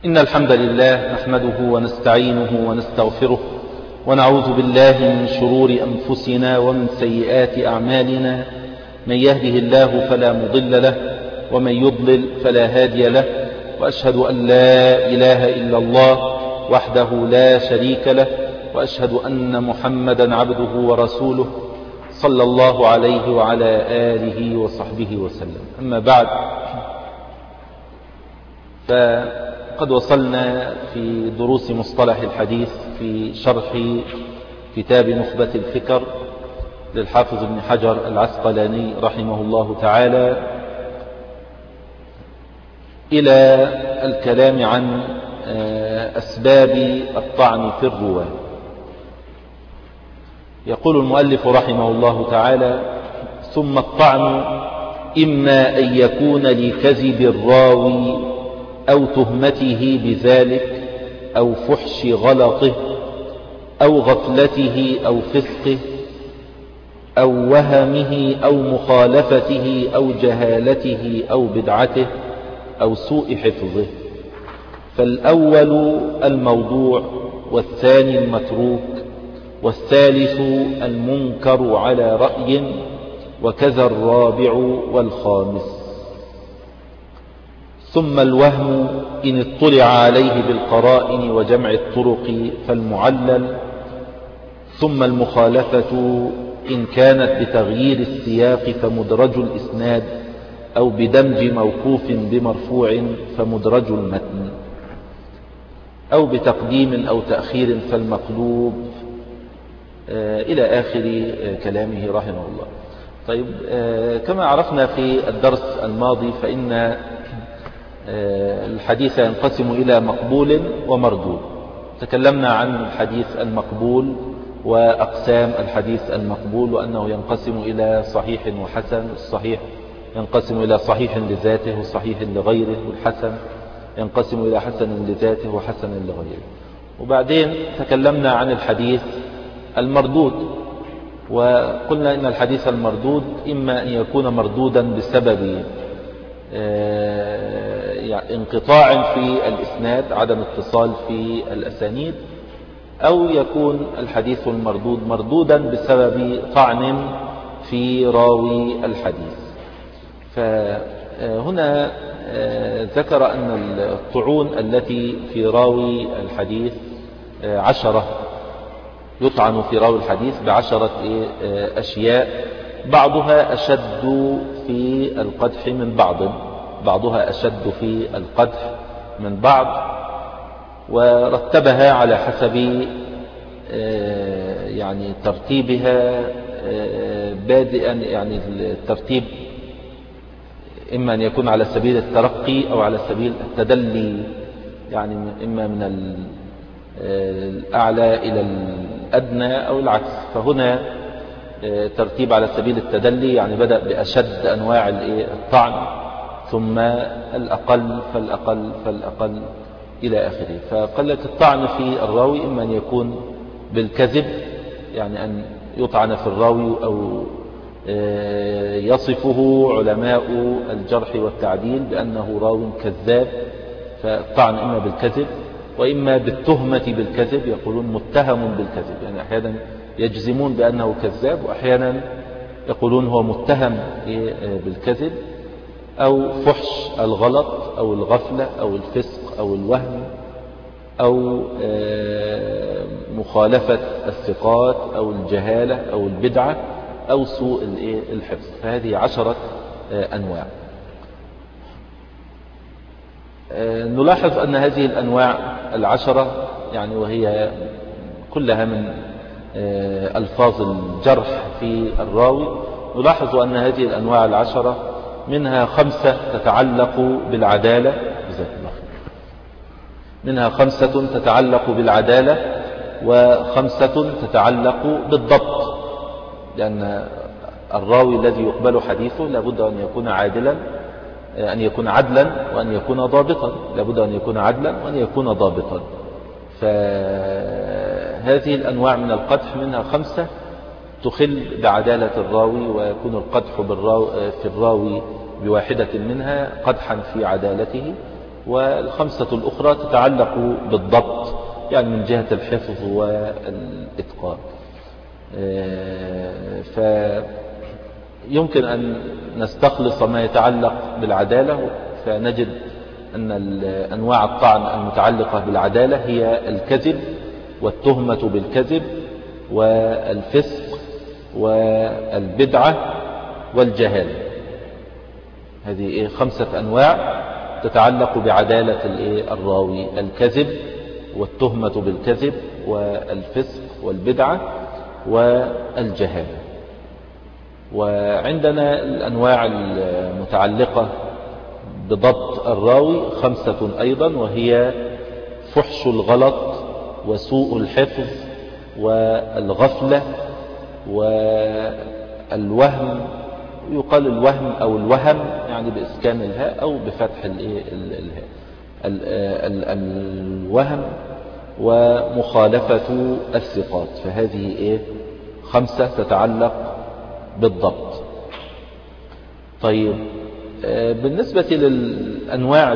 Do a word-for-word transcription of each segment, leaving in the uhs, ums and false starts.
إن الحمد لله نحمده ونستعينه ونستغفره ونعوذ بالله من شرور أنفسنا ومن سيئات أعمالنا. من يهده الله فلا مضل له ومن يضلل فلا هادي له، وأشهد أن لا إله إلا الله وحده لا شريك له، وأشهد أن محمدا عبده ورسوله صلى الله عليه وعلى آله وصحبه وسلم. أما بعد، فقد وصلنا في دروس مصطلح الحديث في شرح كتاب نخبة الفكر للحافظ ابن حجر العسقلاني رحمه الله تعالى إلى الكلام عن أسباب الطعن في الرواة. يقول المؤلف رحمه الله تعالى: ثم الطعن إما أن يكون لكذب الراوي أو تهمته بذلك أو فحش غلطه أو غفلته أو فسقه أو وهمه أو مخالفته أو جهالته أو بدعته أو سوء حفظه. فالأول الموضوع، والثاني المتروك، والثالث المنكر على رأي، وكذا الرابع والخامس. ثم الوهم إن اطلع عليه بالقرائن وجمع الطرق فالمعلل. ثم المخالفة إن كانت بتغيير السياق فمدرج الإسناد، أو بدمج موقوف بمرفوع فمدرج المتن، أو بتقديم أو تأخير فالمقلوب، إلى آخر كلامه رحمه الله. طيب، كما عرفنا في الدرس الماضي فإن الحديث ينقسم إلى مقبول ومردود. تكلمنا عن الحديث المقبول وأقسام الحديث المقبول، وأنه ينقسم إلى صحيح وحسن. الصحيح ينقسم إلى صحيح لذاته وصحيح لغيره، والحسن ينقسم إلى حسن لذاته وحسن لغيره. وبعدين تكلمنا عن الحديث المردود، وقلنا إن الحديث المردود إما أن يكون مردودا بسبب يعني انقطاع في الإسناد، عدم اتصال في الأسانيد، أو يكون الحديث المردود مردودا بسبب طعن في راوي الحديث. فهنا ذكر أن الطعون التي في راوي الحديث عشرة، يطعن في راوي الحديث بعشرة أشياء، بعضها أشد في القدح من بعض بعضها أشد في القدح من بعض، ورتبها على حسب يعني ترتيبها بادئا، يعني الترتيب إما أن يكون على سبيل الترقي أو على سبيل التدلي، يعني إما من الأعلى إلى الأدنى أو العكس. فهنا ترتيب على سبيل التدلي، يعني بدأ بأشد أنواع الطعن، ثم الأقل فالأقل فالأقل إلى آخره. فقال لك الطعن في الراوي إما أن يكون بالكذب، يعني أن يطعن في الراوي أو يصفه علماء الجرح والتعديل بأنه راو كذاب، فالطعن إما بالكذب، وإما بالتهمة بالكذب، يقولون متهم بالكذب، يعني أحيانا يجزمون بأنه كذاب، وأحيانا يقولون هو متهم بالكذب، أو فحش الغلط أو الغفلة أو الفسق أو الوهم، أو مخالفة الثقات أو الجهالة أو البدعة أو سوء الحفظ. فهذه عشرة أنواع. نلاحظ أن هذه الأنواع العشرة، يعني وهي كلها من ألفاظ الجرح في الراوي، نلاحظ أن هذه الأنواع العشرة منها خمسة تتعلق بالعدالة، منها خمسة تتعلق بالعدالة، وخمسة تتعلق بالضبط، لأن الراوي الذي يقبل حديثه لابد أن يكون عادلا، أن يكون عدلا وأن يكون ضابطا، لابد أن يكون عدلا وأن يكون ضابطا. فهذه الأنواع من القدح منها خمسة تخل بعدالة الراوي، ويكون القدح في الراوي بواحدة منها قدحا في عدالته، والخمسة الأخرى تتعلق بالضبط، يعني من جهة الحفظ والإتقان. فيمكن أن نستخلص ما يتعلق بالعدالة، فنجد أن أنواع الطعن المتعلقة بالعدالة هي الكذب والتهمة بالكذب والفسق والبدعة والجهالة. هذه خمسة أنواع تتعلق بعدالة الراوي: الكذب والتهمة بالكذب والفسق والبدعة والجهالة. وعندنا الأنواع المتعلقة بضبط الراوي خمسة أيضا، وهي فحش الغلط وسوء الحفظ والغفلة والوهم. يقال الوهم أو الوهم يعني بإسكان الهاء أو بفتح الهاء. الوهم ومخالفة الثقات، فهذه إيه خمسة تتعلق بالضبط. طيب، بالنسبة للأنواع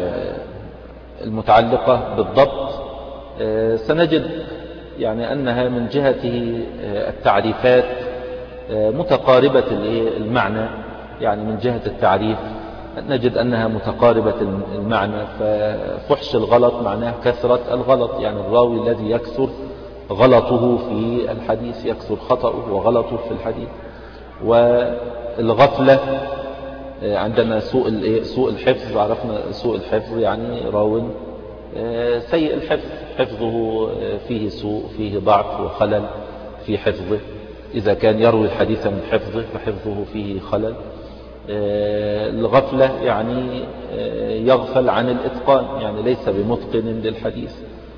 المتعلقة بالضبط سنجد يعني أنها من جهة التعريفات متقاربة المعنى. يعني من جهة التعريف نجد أنها متقاربة المعنى. ففحش الغلط معناه كثرة الغلط، يعني الراوي الذي يكثر غلطه في الحديث، يكثر خطأه وغلطه في الحديث. والغفلة عندنا سوء سوء الحفظ. عرفنا سوء الحفظ يعني راو سيء الحفظ، حفظه فيه سوء، فيه ضعف وخلل في حفظه. إذا كان يروي الحديث من حفظه فحفظه فيه خلل. الغفلة يعني يغفل عن الإتقان، يعني ليس بمتقن للحديث.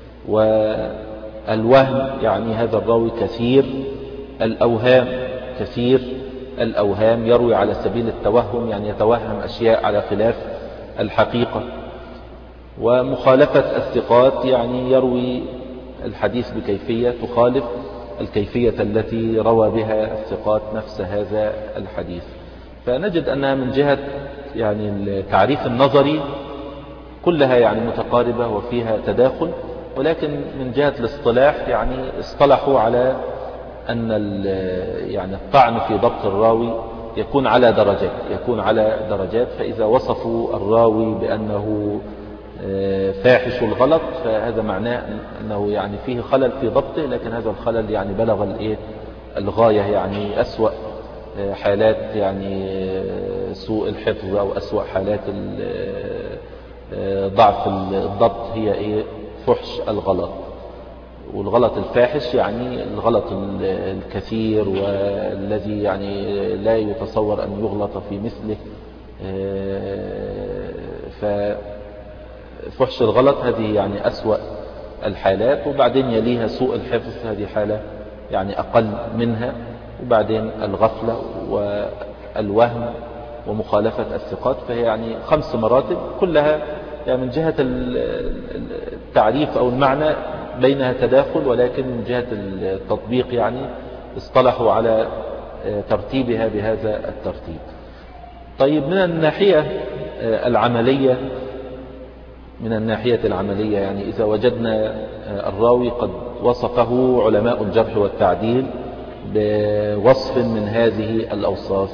والوهم يعني هذا الراوي كثير الأوهام، كثير الأوهام، يروي على سبيل التوهم، يعني يتوهم أشياء على خلاف الحقيقة. ومخالفة الثقات يعني يروي الحديث بكيفية تخالف الكيفية التي روى بها الثقات نفس هذا الحديث. فنجد أنها من جهة يعني التعريف النظري كلها يعني متقاربة وفيها تداخل، ولكن من جهة الاصطلاح يعني اصطلحوا على أن يعني الطعن في ضبط الراوي يكون على درجات، يكون على درجات. فإذا وصفوا الراوي بأنه فاحش الغلط فهذا معناه أنه يعني فيه خلل في ضبطه، لكن هذا الخلل يعني بلغ الإيه الغاية، يعني أسوأ حالات يعني سوء الحفظ أو أسوأ حالات ضعف الضبط هي إيه فحش الغلط. والغلط الفاحش يعني الغلط الكثير والذي يعني لا يتصور أن يغلط في مثله. ففحش الغلط هذه يعني أسوأ الحالات، وبعدين يليها سوء الحفظ، هذه حالة يعني أقل منها، وبعدين الغفلة والوهم ومخالفة الثقات. فهي يعني خمس مراتب كلها يعني من جهة التعريف أو المعنى بينها تداخل، ولكن من جهة التطبيق يعني اصطلحوا على ترتيبها بهذا الترتيب. طيب، من الناحية العملية من الناحية العملية يعني إذا وجدنا الراوي قد وصفه علماء الجرح والتعديل بوصف من هذه الأوصاف،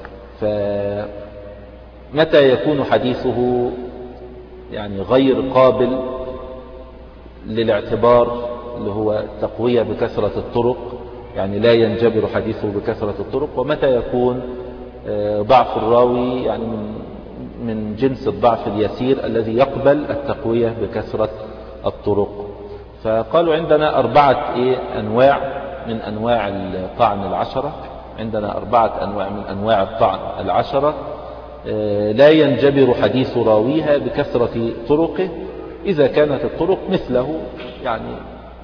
فمتى يكون حديثه يعني غير قابل للاعتبار، اللي هو التقوية بكثرة الطرق، يعني لا ينجبر حديثه بكثرة الطرق، ومتى يكون ضعف الراوي يعني من من جنس الضعف اليسير الذي يقبل التقوية بكثرة الطرق. فقالوا عندنا أربعة إيه أنواع من أنواع الطعن العشرة. عندنا أربعة أنواع من أنواع الطعن العشرة لا ينجبر حديث راويها بكثرة طرقه إذا كانت الطرق مثله. يعني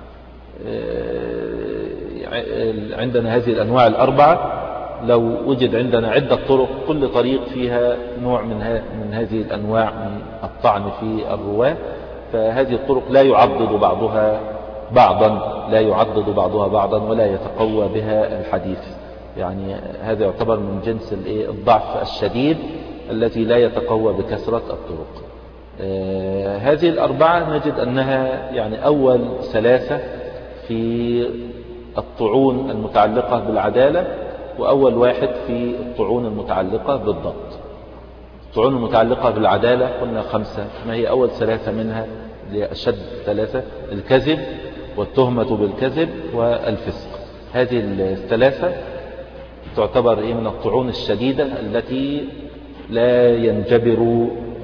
عندنا هذه الأنواع الأربعة، لو وجد عندنا عدة طرق كل طريق فيها نوع من, من هذه الأنواع من الطعن في الرواة، فهذه الطرق لا يعضد بعضها بعضا لا يعضد بعضها بعضا ولا يتقوى بها الحديث. يعني هذا يعتبر من جنس الضعف الشديد الذي لا يتقوى بكثرة الطرق. آه هذه الأربعة نجد أنها يعني أول ثلاثة في الطعون المتعلقة بالعدالة، وأول واحد في الطعون المتعلقة بالضبط. الطعون المتعلقة بالعدالة قلنا خمسة، ما هي أول ثلاثة منها لأشد ثلاثة؟ الكذب والتهمة بالكذب والفسق. هذه الثلاثة تعتبر من الطعون الشديدة التي لا ينجبر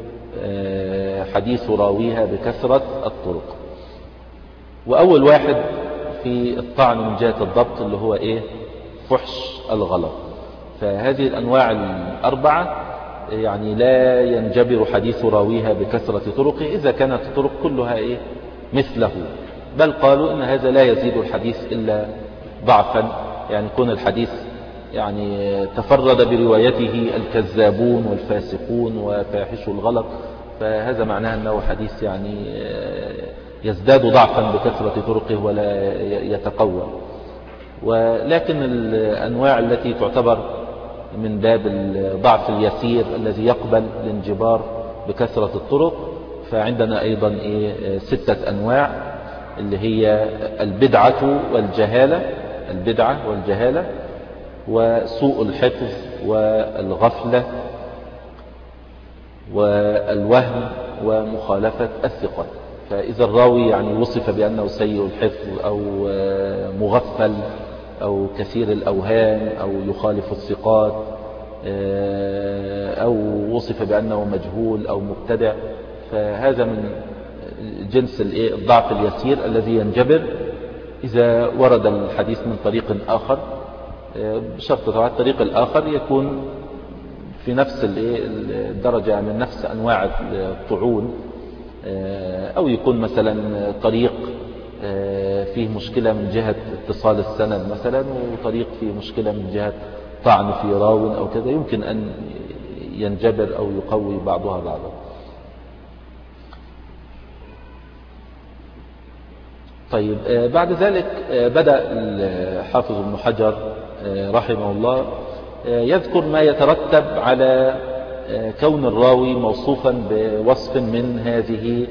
حديث راويها بكثرة الطرق. وأول واحد في الطعن من جهة الضبط اللي هو إيه؟ فحش الغلط. فهذه الأنواع الأربعة يعني لا ينجبر حديث راويها بكثرة طرقه إذا كانت الطرق كلها إيه؟ مثله، بل قالوا إن هذا لا يزيد الحديث إلا ضعفا، يعني يكون الحديث يعني تفرد بروايته الكذابون والفاسقون وفاحش الغلط، فهذا معناه أنه حديث يعني يزداد ضعفا بكثرة طرقه ولا يتقوى. ولكن الأنواع التي تعتبر من باب الضعف اليسير الذي يقبل الانجبار بكثرة الطرق، فعندنا أيضا إيه؟ ستة أنواع، اللي هي البدعة والجهالة، البدعة والجهالة وسوء الحفظ والغفلة والوهم ومخالفة الثقة. فإذا الراوي يعني وصف بأنه سيء الحفظ أو مغفل أو كثير الأوهام أو يخالف الثقات أو وصف بأنه مجهول أو مبتدع، فهذا من جنس الضعف اليسير الذي ينجبر إذا ورد الحديث من طريق آخر، بشرط طبعا الطريق الآخر يكون في نفس الدرجة من نفس أنواع الطعون، أو يكون مثلا طريق فيه مشكلة من جهة اتصال السند مثلا، وطريق فيه مشكلة من جهة طعن في راو أو كذا، يمكن أن ينجبر أو يقوي بعضها بعضا. طيب بعد ذلك بدأ الحافظ ابن حجر رحمه الله يذكر ما يترتب على كون الراوي موصوفا بوصف من هذه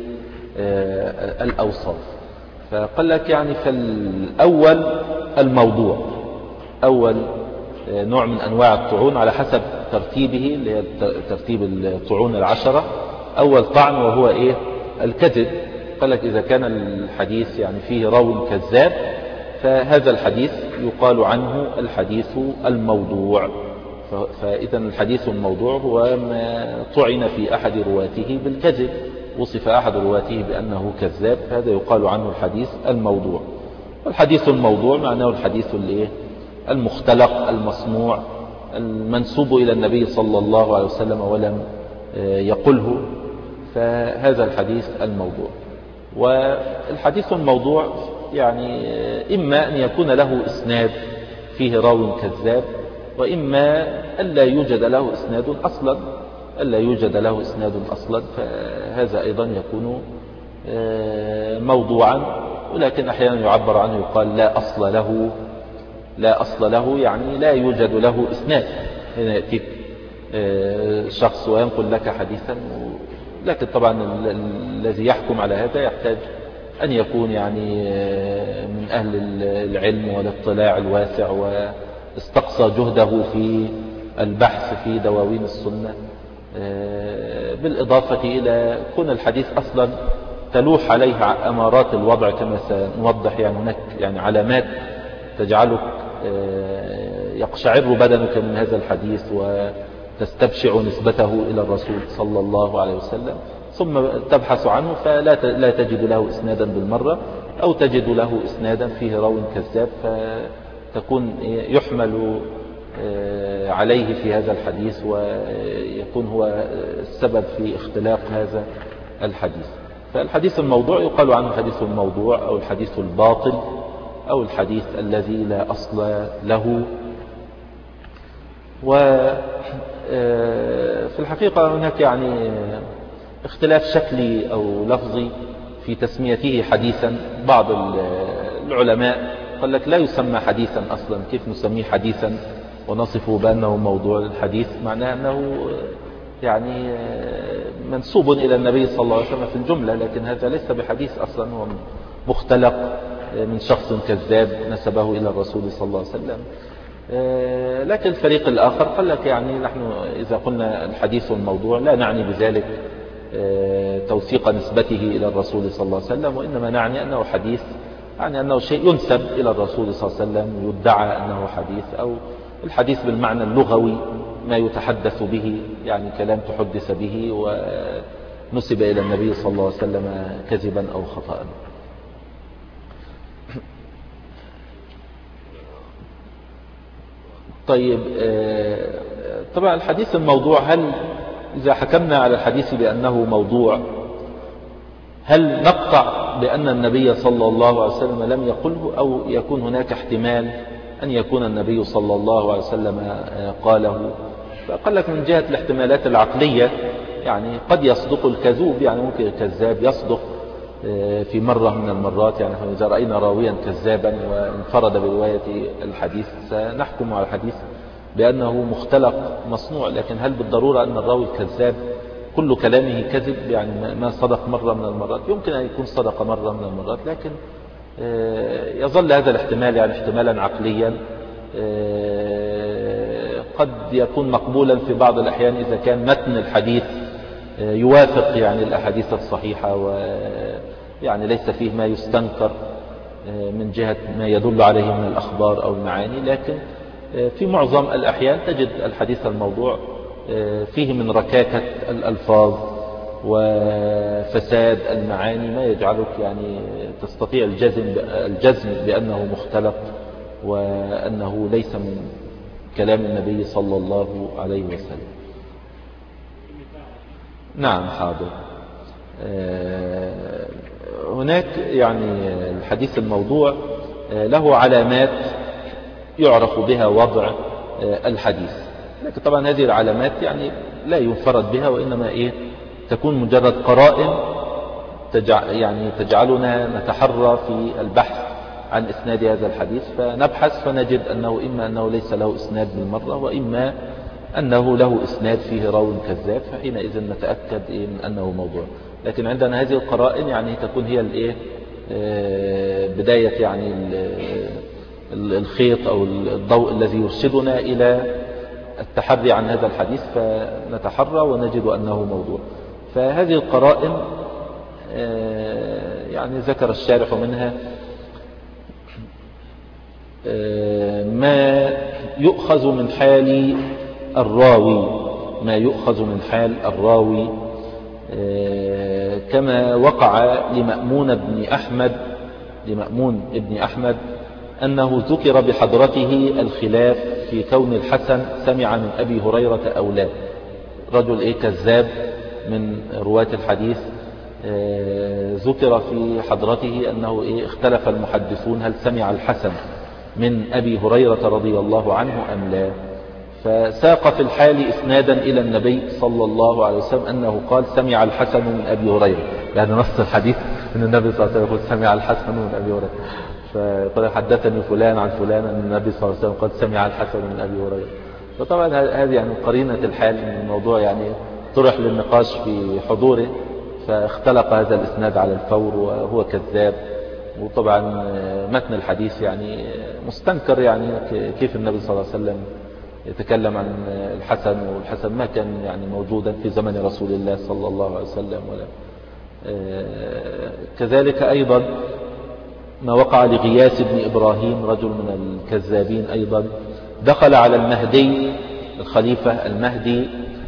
الأوصاف. فقال لك يعني فالأول الموضوع، أول نوع من أنواع الطعون على حسب ترتيبه اللي هي ترتيب الطعون العشرة. أول طعن وهو إيه؟ الكذب. قال لك إذا كان الحديث يعني فيه راو كذاب فهذا الحديث يقال عنه الحديث الموضوع. فإذا الحديث الموضوع هو ما طعن في أحد رواته بالكذب، وصف أحد رواته بأنه كذاب، هذا يقال عنه الحديث الموضوع. والحديث الموضوع معناه الحديث المختلق المصنوع المنسوب إلى النبي صلى الله عليه وسلم ولم يقله، فهذا الحديث الموضوع. والحديث الموضوع يعني إما أن يكون له إسناد فيه راو كذاب، وإما ألا يوجد له إسناد أصلا، ألا يوجد له إسناد أصلا، فهذا أيضا يكون موضوعا. ولكن أحيانا يعبر عنه يقال لا أصل له، لا أصل له يعني لا يوجد له إسناد. هنا يأتيك شخص وينقل لك حديثا، لكن طبعا الذي يحكم على هذا يحتاج أن يكون يعني من أهل العلم والاطلاع الواسع واستقصى جهده في البحث في دواوين السنة، بالإضافة إلى كون الحديث أصلا تلوح عليه أمارات الوضع كما سنوضح، يعني هناك يعني علامات تجعلك يقشعر بدنك من هذا الحديث وتستبشع نسبته إلى الرسول صلى الله عليه وسلم، ثم تبحث عنه فلا لا تجد له إسنادا بالمرة، أو تجد له إسنادا فيه راو كذاب، فتكون يحمل عليه في هذا الحديث ويكون هو السبب في اختلاق هذا الحديث. فالحديث الموضوع يقال عنه الحديث الموضوع أو الحديث الباطل أو الحديث الذي لا أصل له. وفي الحقيقة هناك يعني اختلاف شكلي أو لفظي في تسميته حديثا. بعض العلماء قال لك لا يسمى حديثا أصلا، كيف نسميه حديثا ونصفه بأنه موضوع الحديث؟ معناه أنه يعني منسوب إلى النبي صلى الله عليه وسلم في الجملة، لكن هذا ليس بحديث أصلا، هو مختلق من شخص كذاب نسبه إلى الرسول صلى الله عليه وسلم. لكن الفريق الآخر قال لك يعني نحن إذا قلنا الحديث الموضوع لا نعني بذلك توثيق نسبته إلى الرسول صلى الله عليه وسلم، وإنما نعني أنه حديث، يعني أنه شيء ينسب إلى الرسول صلى الله عليه وسلم يدعى أنه حديث، أو الحديث بالمعنى اللغوي ما يتحدث به، يعني كلام تحدث به ونسب إلى النبي صلى الله عليه وسلم كذبا أو خطأ. طيب طبعا الحديث الموضوع، هل إذا حكمنا على الحديث بأنه موضوع هل نقطع بأن النبي صلى الله عليه وسلم لم يقله، أو يكون هناك احتمال أن يكون النبي صلى الله عليه وسلم قاله؟ فقال لك من جهة الاحتمالات العقلية يعني قد يصدق الكذوب، يعني ممكن الكذاب يصدق في مرة من المرات، يعني إذا رأينا راويا كذابا وانفرد برواية الحديث سنحكم على الحديث بأنه مختلق مصنوع، لكن هل بالضرورة أن الراوي الكذاب كل كلامه كذب، يعني ما صدق مرة من المرات؟ يمكن أن يكون صدق مرة من المرات، لكن يظل هذا الاحتمال يعني احتمالا عقليا قد يكون مقبولا في بعض الأحيان إذا كان متن الحديث يوافق يعني الأحاديث الصحيحة، ويعني ليس فيه ما يستنكر من جهة ما يدل عليه من الأخبار أو المعاني. لكن في معظم الأحيان تجد الحديث الموضوع فيه من ركاكة الألفاظ وفساد المعاني ما يجعلك يعني تستطيع الجزم الجزم بأنه مختلق وأنه ليس من كلام النبي صلى الله عليه وسلم. نعم حاضر. هناك يعني الحديث الموضوع له علامات يعرف بها وضع الحديث، لكن طبعا هذه العلامات يعني لا ينفرد بها، وإنما إيه تكون مجرد قرائن تجعل يعني تجعلنا نتحرى في البحث عن إسناد هذا الحديث، فنبحث فنجد أنه إما أنه ليس له إسناد بالمرة، وإما أنه له إسناد فيه راو كذاب، فحينئذ نتأكد إيه من أنه موضوع. لكن عندنا هذه القرائن يعني تكون هي الإيه بداية يعني الخيط أو الضوء الذي يرشدنا إلى التحري عن هذا الحديث، فنتحرى ونجد أنه موضوع. فهذه القرائن يعني ذكر الشارح منها ما يؤخذ من حال الراوي ما يؤخذ من حال الراوي كما وقع لمأمون بن أحمد لمأمون ابن أحمد أنه ذكر بحضرته الخلاف في كون الحسن سمع من أبي هريرة أو لا. رجل إيه كذاب من رواة الحديث ذكر في حضرته أنه إيه اختلف المحدثون هل سمع الحسن من أبي هريرة رضي الله عنه أم لا، فساق في الحال إسنادا إلى النبي صلى الله عليه وسلم أنه قال سمع الحسن من أبي هريرة، يعني نص الحديث أن النبي صلى الله عليه وسلم يقول سمع الحسن من أبي هريرة، فقال حدثني فلان عن فلان أن النبي صلى الله عليه وسلم قال سمع الحسن من أبي هريرة. فطبعا هذه يعني قرينة الحال من الموضوع يعني طرح للنقاش في حضوره، فاختلق هذا الإسناد على الفور وهو كذاب. وطبعا متن الحديث يعني مستنكر، يعني كيف النبي صلى الله عليه وسلم يتكلم عن الحسن، والحسن ما كان يعني موجودا في زمن رسول الله صلى الله عليه وسلم ولا. كذلك أيضا ما وقع لغياث بن إبراهيم رجل من الكذابين أيضا، دخل على المهدي الخليفة المهدي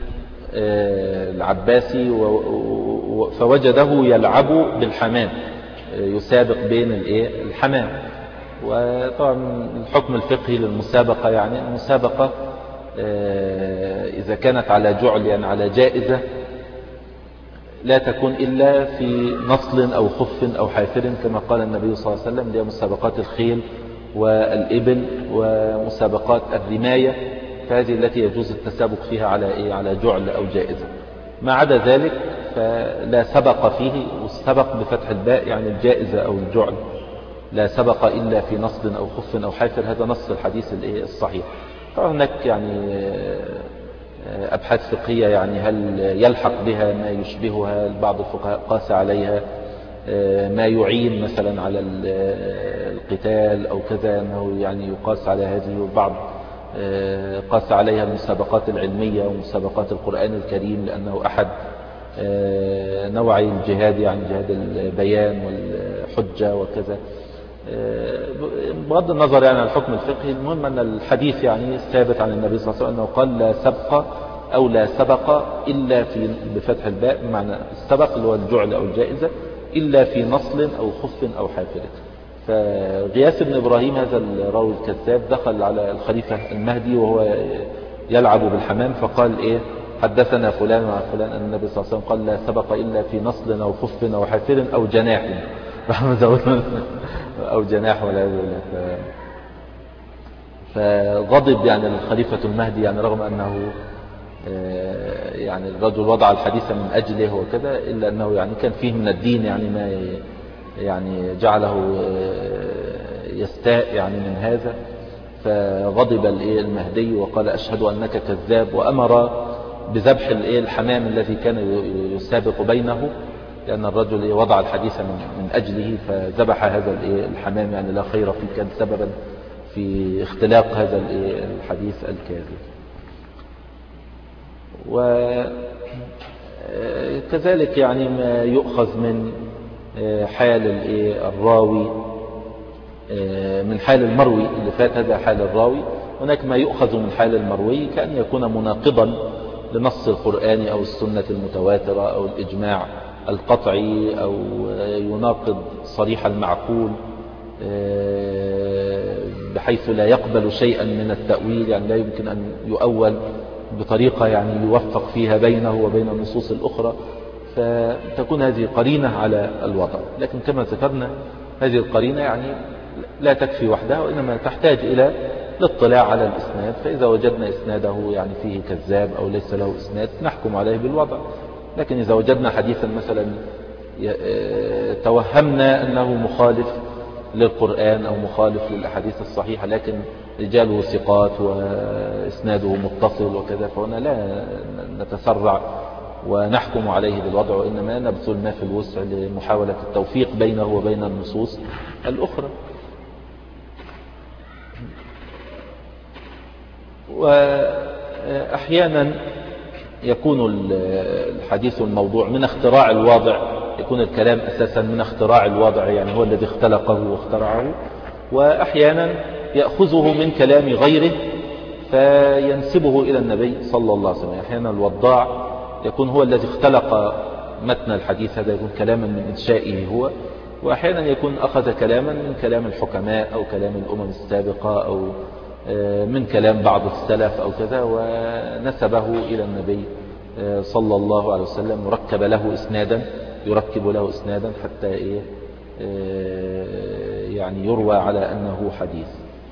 العباسي فوجده يلعب بالحمام، يسابق بين الحمام. وطبعا الحكم الفقهي للمسابقة يعني المسابقة إذا كانت على جعل يعني على جائزة لا تكون إلا في نصل أو خف أو حافر كما قال النبي صلى الله عليه وسلم، دي مسابقات الخيل والإبل ومسابقات الرماية، فهذه التي يجوز التسابق فيها على إيه على جعل أو جائزة. ما عدا ذلك فلا سبق فيه، والسبق بفتح الباء يعني الجائزة أو الجعل، لا سبق إلا في نصل أو خف أو حافر، هذا نص الحديث الصحيح. طبعا هناك يعني أبحاث فقهية يعني هل يلحق بها ما يشبهها؟ بعض الفقهاء قاس عليها ما يعين مثلا على القتال أو كذا أنه يعني يقاس على هذه، وبعض قاس عليها المسابقات العلمية ومسابقات القرآن الكريم لأنه أحد نوعي الجهاد، يعني جهاد البيان والحجة وكذا. بغض النظر يعني عن الحكم الفقهي، المهم أن الحديث يعني ثابت عن النبي صلى الله عليه وسلم أنه قال لا سبق أو لا سبق إلا في بفتح الباء بمعنى السبق اللي هو الجعل أو الجائزة إلا في نصل أو خف أو حافر. فغياث بن إبراهيم هذا الراوي الكذاب دخل على الخليفة المهدي وهو يلعب بالحمام فقال إيه حدثنا فلان مع فلان أن النبي صلى الله عليه وسلم قال لا سبق إلا في نصل أو خف أو حافر أو جناح أو جناح ولا ذلك. فغضب يعني الخليفة المهدي يعني رغم أنه يعني الرجل وضع الحديث من أجله وكذا، إلا أنه يعني كان فيه من الدين يعني ما يعني جعله يستاء يعني من هذا. فغضب المهدي وقال أشهد أنك كذاب، وأمر بذبح الحمام الذي كان يسابق بينه، لأن الرجل وضع الحديث من أجله فذبح هذا الحمام، يعني لا خير فيه، كان سببا في اختلاق هذا الحديث الكاذب. وكذلك يعني ما يؤخذ من حال الراوي من حال المروي اللي فات، هذا حال الراوي. هناك ما يؤخذ من حال المروي كأن يكون مناقضا لنص القرآن أو السنة المتواترة أو الإجماع القطعي، أو يناقض صريح المعقول بحيث لا يقبل شيئا من التأويل، يعني لا يمكن أن يؤول بطريقة يعني يوفق فيها بينه وبين النصوص الأخرى، فتكون هذه قرينة على الوضع. لكن كما ذكرنا هذه القرينة يعني لا تكفي وحدها، وإنما تحتاج إلى الاطلاع على الإسناد، فإذا وجدنا إسناده يعني فيه كذاب أو ليس له إسناد نحكم عليه بالوضع. لكن إذا وجدنا حديثا مثلا توهمنا أنه مخالف للقرآن أو مخالف للأحاديث الصحيحة لكن رجاله ثقات وإسناده متصل وكذا، فهنا لا نتسرع ونحكم عليه بالوضع، وإنما نبذل ما في الوسع لمحاولة التوفيق بينه وبين النصوص الأخرى. وأحيانا يكون الحديث الموضوع من اختراع الواضع، يكون الكلام أساسا من اختراع الواضع، يعني هو الذي اختلقه واخترعه. وأحيانا يأخذه من كلام غيره فينسبه إلى النبي صلى الله عليه وسلم. أحيانا الوضاع يكون هو الذي اختلق متن الحديث، هذا يكون كلاما من إنشائه هو، وأحيانا يكون أخذ كلاما من كلام الحكماء أو كلام الأمم السابقة أو من كلام بعض السلف أو كذا، ونسبه إلى النبي صلى الله عليه وسلم، وركب له إسنادا يركب له إسنادا حتى إيه يعني يروى على أنه حديث.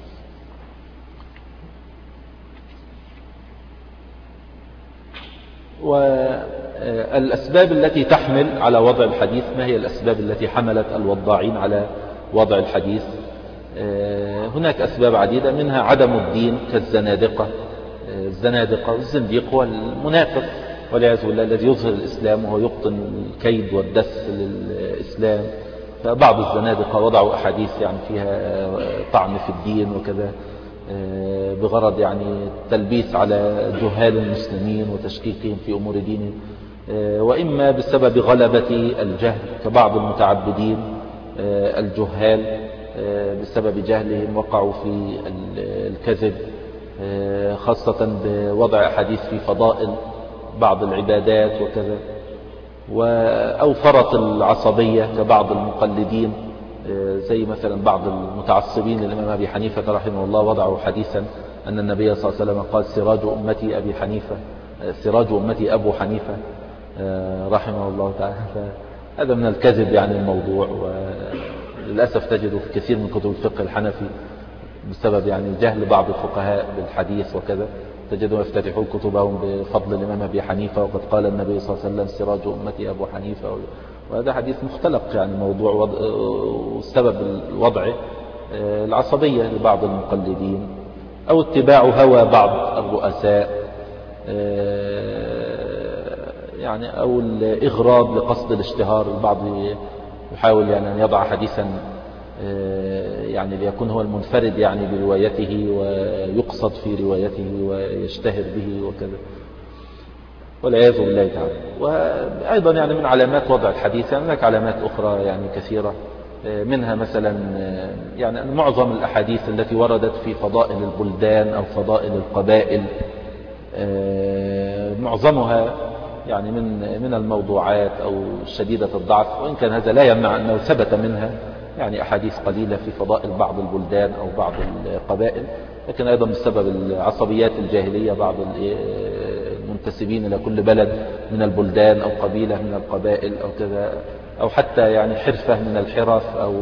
والأسباب التي تحمل على وضع الحديث، ما هي الأسباب التي حملت الوضاعين على وضع الحديث؟ هناك أسباب عديدة، منها عدم الدين كالزنادقة. الزنادقة والزنديق هو المنافق والعياذ بالله الذي يظهر الإسلام وهو يبطن الكيد والدس للإسلام. فبعض الزنادقة وضعوا أحاديث يعني فيها طعن في الدين وكذا بغرض يعني التلبيس على جهال المسلمين وتشكيكهم في أمور دينهم، وإما بسبب غلبة الجهل كبعض المتعبدين الجهال بسبب جهلهم وقعوا في الكذب، خاصة بوضع أحاديث في فضائل بعض العبادات وكذا، أو فرط العصبية كبعض المقلدين، زي مثلا بعض المتعصبين للإمام أبي حنيفة رحمه الله وضعوا حديثا أن النبي صلى الله عليه وسلم قال سراج أمتي أبي حنيفة سراج أمتي أبو حنيفة رحمه الله تعالى. هذا من الكذب يعني الموضوع، وللأسف تجده في كثير من كتب الفقه الحنفي بسبب يعني جهل بعض الفقهاء بالحديث وكذا، تجدهم يفتتحون كتبهم بفضل الإمام أبي حنيفة وقد قال النبي صلى الله عليه وسلم سراج أمتي أبو حنيفة، وهذا حديث مختلق يعني موضوع وضع سبب الوضع العصبية لبعض المقلدين أو اتباع هوى بعض الرؤساء يعني أو الإغراب لقصد الاشتهار. البعض يحاول يعني أن يضع حديثا يعني ليكون هو المنفرد يعني بروايته ويقصد في روايته ويشتهر به وكذا، والعياذ بالله تعالى. وأيضا يعني من علامات وضع الحديث يعني هناك علامات أخرى يعني كثيرة، منها مثلا يعني معظم الأحاديث التي وردت في فضائل البلدان أو فضائل القبائل معظمها يعني من من الموضوعات أو شديدة الضعف، وإن كان هذا لا يمنع أنه ثبت منها يعني أحاديث قليلة في فضائل بعض البلدان أو بعض القبائل، لكن أيضا بسبب العصبيات الجاهلية بعض المنتسبين إلى كل بلد من البلدان أو قبيلة من القبائل أو كذا، أو حتى يعني حرفة من الحرف، أو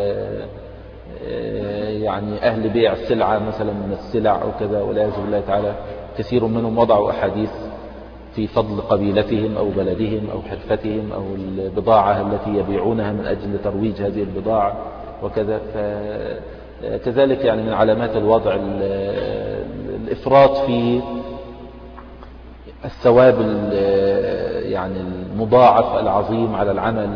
يعني أهل بيع سلعة مثلا من السلع أو كذا، والعياذ بالله تعالى كثير منهم وضعوا أحاديث في فضل قبيلتهم أو بلدهم أو حرفتهم أو البضاعة التي يبيعونها من أجل ترويج هذه البضاعة وكذا. فكذلك يعني من علامات الوضع الإفراط في الثواب يعني المضاعف العظيم على العمل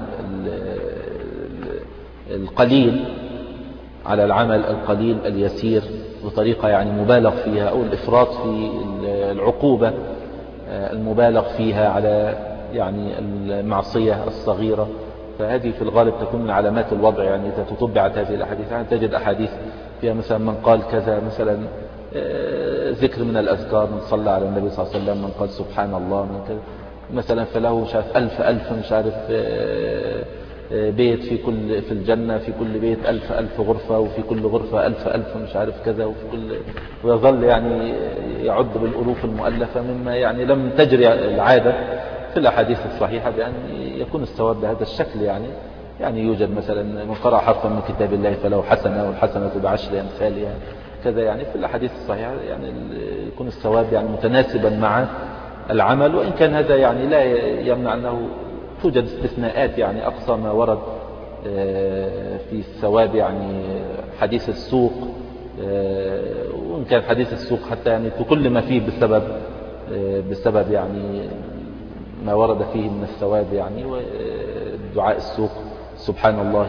القليل على العمل القليل اليسير بطريقة يعني مبالغ فيها، أو الإفراط في العقوبة المبالغ فيها على يعني المعصية الصغيرة. فهذه في الغالب تكون من علامات الوضع يعني إذا تطبعت هذه الأحاديث. يعني تجد أحاديث فيها مثلا من قال كذا، مثلا ذكر من الأذكار، من صلى على النبي صلى الله عليه وسلم، من قال سبحان الله، من كذا مثلا فله مش عارف ألف ألف مش عارف بيت في كل في الجنة، في كل بيت ألف ألف غرفة، وفي كل غرفة ألف ألف مش عارف كذا، وفي كل ويظل يعني يعد بالألوف المؤلفة، مما يعني لم تجري العادة في الأحاديث الصحيحة بأن يكون الثواب بهذا الشكل. يعني يعني يوجد مثلا من قرأ حرفا من كتاب الله فله حسنة، والحسنة بعشر أمثالها كذا. يعني في الأحاديث الصحيحة يعني يكون الثواب يعني متناسبا مع العمل، وإن كان هذا يعني لا يمنع أنه توجد استثناءات. يعني أقصى ما ورد في الثواب يعني حديث السوق، وإن كان حديث السوق حتى يعني كل ما فيه بسبب بسبب يعني ما ورد فيه من الثواب، يعني ودعاء السوق سبحان الله،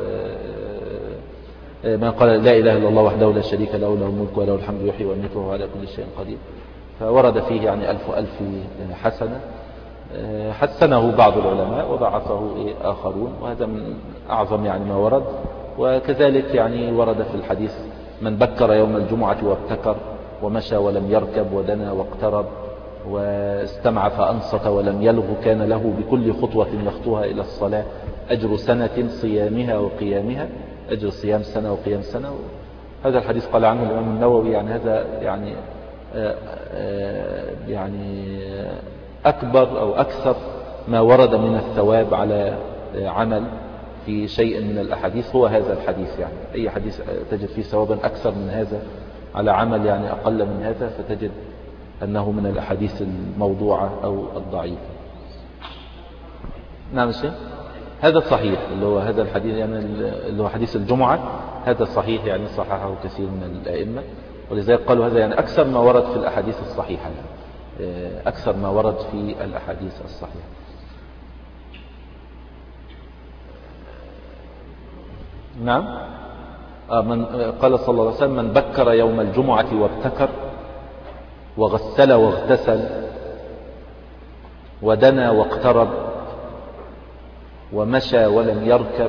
ما قال لا إله إلا الله وحده لا شريك له له الملك وله الحمد يحيي ويميت وهو على كل شيء قدير، فورد فيه يعني ألف ألف حسنة حسنه بعض العلماء وضعفه آخرون، وهذا من أعظم يعني ما ورد. وكذلك يعني ورد في الحديث من بكر يوم الجمعة وابتكر ومشى ولم يركب ودنا واقترب واستمع فأنصت ولم يلغ كان له بكل خطوة يخطوها إلى الصلاة أجر سنة صيامها وقيامها، أجر صيام سنة وقيام سنة. هذا الحديث قال عنه الإمام النووي يعني هذا يعني آآ آآ يعني أكبر أو أكثر ما ورد من الثواب على عمل في شيء من الأحاديث هو هذا الحديث. يعني أي حديث تجد فيه ثوابا أكثر من هذا على عمل يعني أقل من هذا، فتجد أنه من الأحاديث الموضوعة أو الضعيفة. نعم الشيء هذا صحيح، اللي هو هذا الحديث يعني اللي هو حديث الجمعة، هذا صحيح يعني صححه كثير من الأئمة، ولذلك قالوا هذا يعني أكثر ما ورد في الأحاديث الصحيحة، أكثر ما ورد في الأحاديث الصحيحة. نعم من قال صلى الله عليه وسلم من بكر يوم الجمعة وابتكر وغسل واغتسل ودنا واقترب ومشى ولم يركب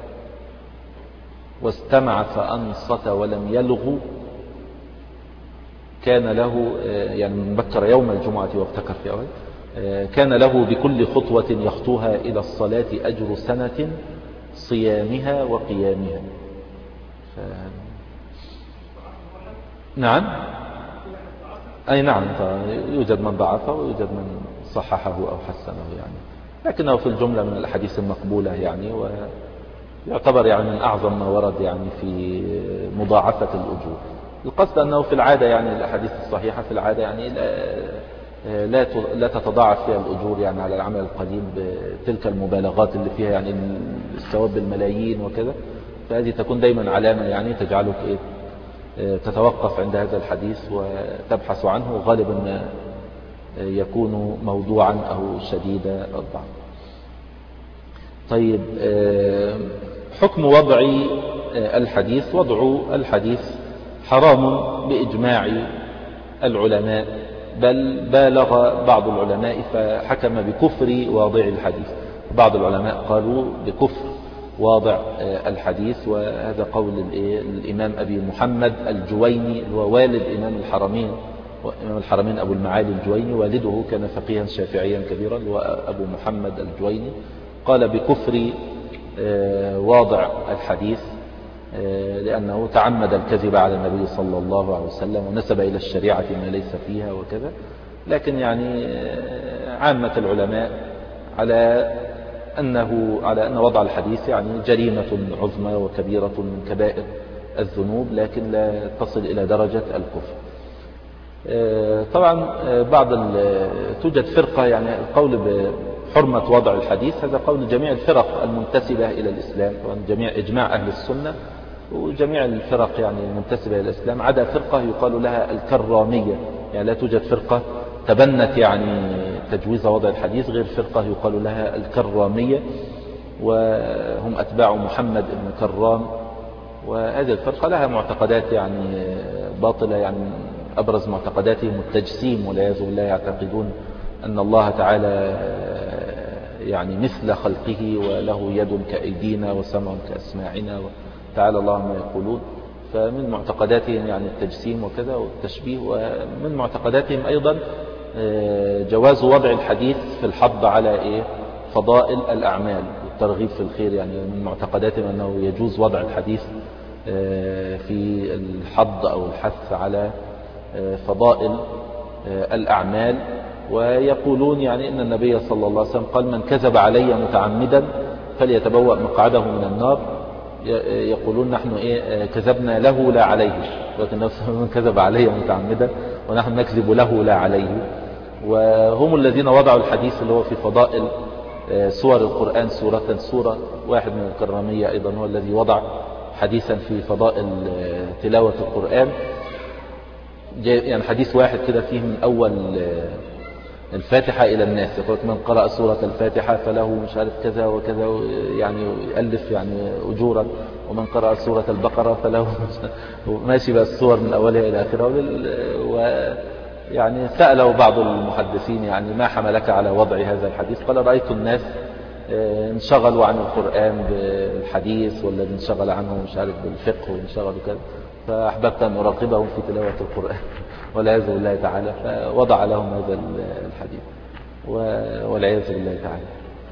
واستمع فأنصت ولم يلغ كان له، يعني من بكر يوم الجمعة وابتكر في أول كان له بكل خطوة يخطوها إلى الصلاة أجر سنة صيامها وقيامها. ف... نعم أي نعم يوجد من ضعفه ويوجد من صححه أو حسنه يعني، لكنه في الجملة من الأحاديث المقبولة يعني، ويعتبر يعني من أعظم ما ورد يعني في مضاعفة الأجور. القصد أنه في العادة يعني الأحاديث الصحيحة في العادة يعني لا لا لا تتضاعف فيها الأجور يعني على العمل القليل بتلك المبالغات اللي فيها يعني الثواب بالملايين وكذا. فهذه تكون دايما علامة يعني تجعلك إيه تتوقف عند هذا الحديث وتبحث عنه. وغالبا ما يكون موضوعا أو شديد الضعف. طيب، حكم وضع الحديث. وضع الحديث حرام بإجماع العلماء، بل بالغ بعض العلماء فحكم بكفر واضع الحديث. بعض العلماء قالوا بكفر واضع الحديث، وهذا قول الإمام أبي محمد الجويني هو والد إمام الحرمين، وإمام الحرمين أبو المعالي الجويني، والده كان فقيها شافعيا كبيرا هو أبو محمد الجويني. قال بكفر واضع الحديث لأنه تعمد الكذب على النبي صلى الله عليه وسلم ونسب إلى الشريعة ما ليس فيها وكذا. لكن يعني عامة العلماء على أنه على أن وضع الحديث يعني جريمة عظمى وكبيرة من كبائر الذنوب، لكن لا تصل إلى درجة الكفر. طبعا بعض توجد فرقة يعني القول بحرمة وضع الحديث، هذا قول جميع الفرق المنتسبة إلى الإسلام، طبعا جميع إجماع أهل السنة وجميع الفرق يعني المنتسبة إلى الإسلام، عدا فرقة يقال لها الكرامية، يعني لا توجد فرقة تبنت يعني تجويز وضع الحديث غير فرقة يقال لها الكرامية، وهم أتباع محمد بن كرام. وهذه الفرقة لها معتقدات يعني باطلة، يعني أبرز معتقداتهم التجسيم والعياذ بالله، يعتقدون أن الله تعالى يعني مثل خلقه وله يد كأيدينا وسمع كأسماعنا، تعالى الله ما يقولون. فمن معتقداتهم يعني التجسيم وكذا والتشبيه. ومن معتقداتهم أيضا جواز وضع الحديث في الحض على إيه فضائل الأعمال والترغيب في الخير، يعني من معتقداتهم أنه يجوز وضع الحديث في الحض أو الحث على فضائل الأعمال. ويقولون يعني إن النبي صلى الله عليه وسلم قال من كذب علي متعمدا فليتبوأ مقعده من النار. يقولون نحن إيه كذبنا له لا عليه، لكن من كذب علي متعمدا ونحن نكذب له لا عليه. وهم الذين وضعوا الحديث اللي هو في فضائل سور القرآن سورة سورة. واحد من الكرامية أيضا هو الذي وضع حديثا في فضائل تلاوة القرآن، يعني حديث واحد كده فيه من أول الفاتحة إلى الناس، يقول من قرأ سورة الفاتحة فله مش عارف كذا وكذا، يعني يألف يعني أجورا، ومن قرأ سورة البقرة فله ماشي بقى السور من أولها إلى آخرها. ويعني سأله بعض المحدثين يعني ما حملك على وضع هذا الحديث؟ قال رأيت الناس انشغلوا عن القرآن بالحديث، والذي انشغل عنه مش عارف بالفقه وانشغلوا كذا، فأحببت أن أراقبهم في تلاوة القرآن والعياذ بالله تعالى، فوضع لهم هذا الحديث والعياذ بالله تعالى.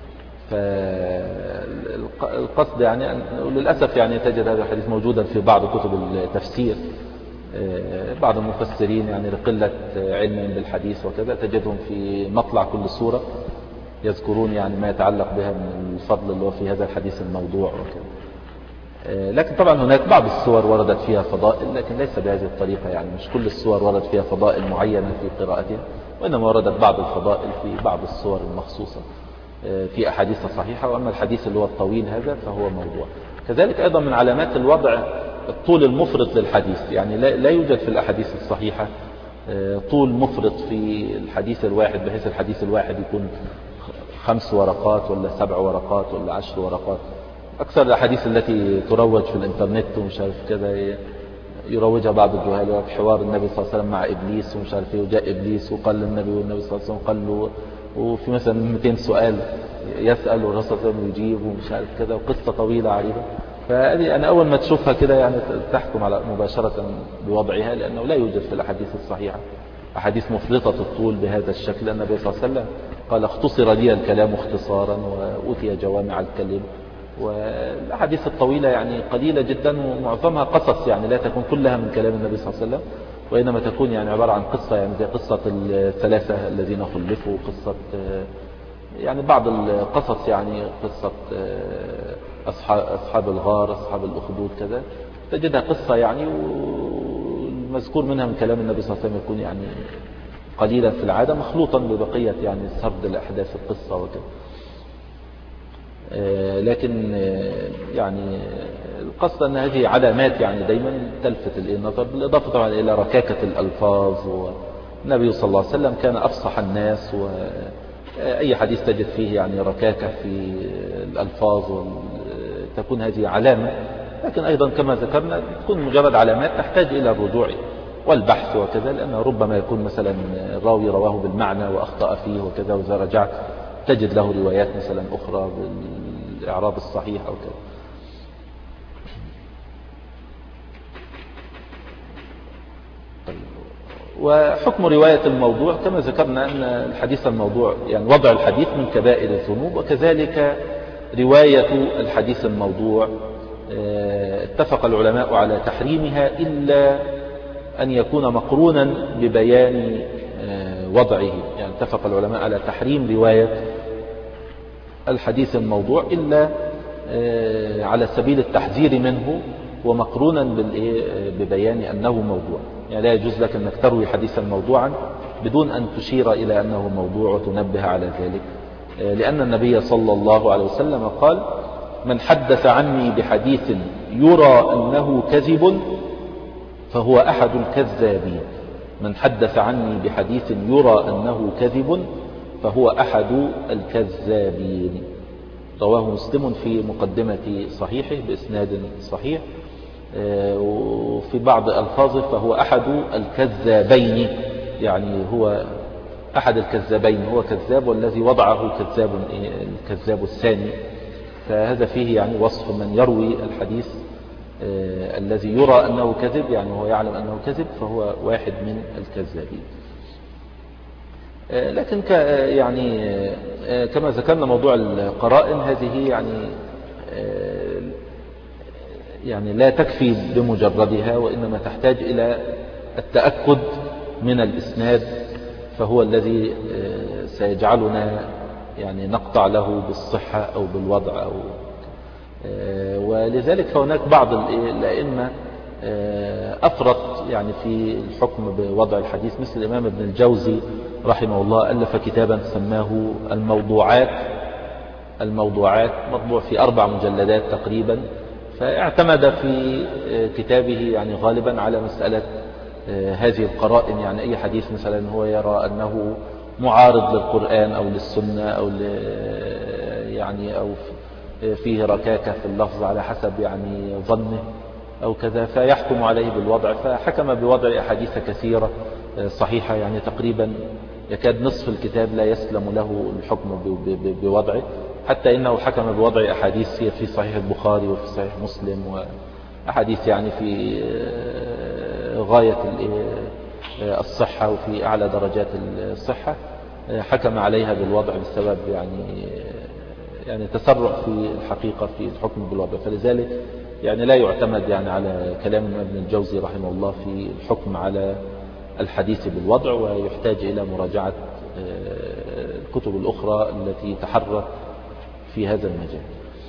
فالقصد يعني أن للأسف يعني تجد هذا الحديث موجودا في بعض كتب التفسير، بعض المفسرين يعني لقلة علم بالحديث وكذا تجدهم في مطلع كل سورة يذكرون يعني ما يتعلق بها من الفضل اللي هو في هذا الحديث الموضوع وكذا. لكن طبعا هناك بعض السور وردت فيها فضائل، لكن ليس بهذه الطريقة، يعني مش كل السور وردت فيها فضائل معينة في قراءتها، وإنما وردت بعض الفضائل في بعض السور المخصوصة في أحاديث صحيحة. وأما الحديث اللي هو الطويل هذا فهو موضوع. كذلك أيضا من علامات الوضع الطول المفرط للحديث، يعني لا يوجد في الأحاديث الصحيحة طول مفرط في الحديث الواحد، بحيث الحديث الواحد يكون خمس ورقات ولا سبع ورقات ولا عشر ورقات. أكثر الأحاديث التي تروج في الإنترنت ومش عارف كذا يروجها بعض الجهال، حوار النبي صلى الله عليه وسلم مع إبليس ومش عارف ايه، وجاء إبليس وقال للنبي والنبي صلى الله عليه وسلم قال له، وفي مثلا مئتين سؤال يسأل والرسول صلى الله عليه وسلم يجيب ومش عارف كذا، وقصة طويلة عريضة. فهذه أنا أول ما تشوفها كده يعني تحكم على مباشرة بوضعها، لأنه لا يوجد في الأحاديث الصحيحة أحاديث مفرطة الطول بهذا الشكل. لأن النبي صلى الله عليه وسلم قال اختصر لي الكلام اختصارا وأوتي جوامع الكلم. والأحاديث الطويلة يعني قليلة جدا، ومعظمها قصص، يعني لا تكون كلها من كلام النبي صلى الله عليه وسلم، وإنما تكون يعني عبارة عن قصة، يعني زي قصة الثلاثة الذين خلفوا، قصة يعني بعض القصص، يعني قصة أصحاب, أصحاب الغار، أصحاب الأخدود كذا، تجدها قصة يعني، والمذكور منها من كلام النبي صلى الله عليه وسلم يكون يعني قليلا في العادة مخلوطا ببقية يعني سرد الأحداث القصة وكذا. لكن يعني القصد أن هذه علامات يعني دايما تلفت النظر، بالإضافة طبعا إلى ركاكة الألفاظ النبي صلى الله عليه وسلم كان أفصح الناس، وأي حديث تجد فيه يعني ركاكة في الألفاظ تكون هذه علامة، لكن أيضا كما ذكرنا تكون مجرد علامات تحتاج إلى الرجوع والبحث وكذا، لأنه ربما يكون مثلا الراوي رواه بالمعنى وأخطأ فيه وكذا، وإذا رجعت تجد له روايات مثلا أخرى بالإعراب الصحيح أو كذا. وحكم رواية الموضوع كما ذكرنا أن الحديث الموضوع يعني وضع الحديث من كبائر الذنوب، وكذلك رواية الحديث الموضوع اتفق العلماء على تحريمها إلا أن يكون مقرونا ببيان وضعه. يعني اتفق العلماء على تحريم رواية الحديث الموضوع إلا على سبيل التحذير منه ومقرونا ببيان أنه موضوع. يعني لا يجوز لك أنك تروي حديثا موضوعا بدون أن تشير إلى أنه موضوع وتنبه على ذلك، لأن النبي صلى الله عليه وسلم قال: من حدث عني بحديث يرى أنه كذب فهو أحد الكذابين. من حدث عني بحديث يرى أنه كذب فهو أحد الكذابين. رواه مسلم في مقدمة صحيحه بإسناد صحيح، وفي بعض ألفاظه فهو أحد الكذابين، يعني هو أحد الكذابين، هو كذاب والذي وضعه كذاب الكذاب الثاني. فهذا فيه يعني وصف من يروي الحديث آه الذي يرى أنه كذب، يعني هو يعلم أنه كذب، فهو واحد من الكذابين. آه لكن ك يعني آه كما ذكرنا موضوع القرائن هذه يعني آه يعني لا تكفي بمجردها، وإنما تحتاج إلى التأكد من الإسناد، فهو الذي آه سيجعلنا يعني نقطع له بالصحة أو بالوضع أو آه ولذلك هناك بعض الأئمة آه أفرط يعني في الحكم بوضع الحديث، مثل الإمام ابن الجوزي رحمه الله ألف كتابا سماه الموضوعات الموضوعات مطبوع في أربع مجلدات تقريبا، فاعتمد في كتابه يعني غالبا على مسألة آه هذه القرائن. يعني أي حديث مثلا هو يرى أنه معارض للقرآن أو للسنة أو يعني أو فيه ركاكة في اللفظ على حسب يعني ظنه أو كذا، فيحكم عليه بالوضع. فحكم بوضع أحاديث كثيرة صحيحة، يعني تقريبا يكاد نصف الكتاب لا يسلم له الحكم بوضعه، حتى إنه حكم بوضع أحاديث في صحيح البخاري وفي صحيح مسلم، وأحاديث يعني في غاية الصحة وفي أعلى درجات الصحة، حكم عليها بالوضع بسبب يعني يعني تسرع في الحقيقة في الحكم بالوضع. فلذلك يعني لا يعتمد يعني على كلام ابن الجوزي رحمه الله في الحكم على الحديث بالوضع، ويحتاج إلى مراجعة الكتب الأخرى التي تحرت في هذا المجال.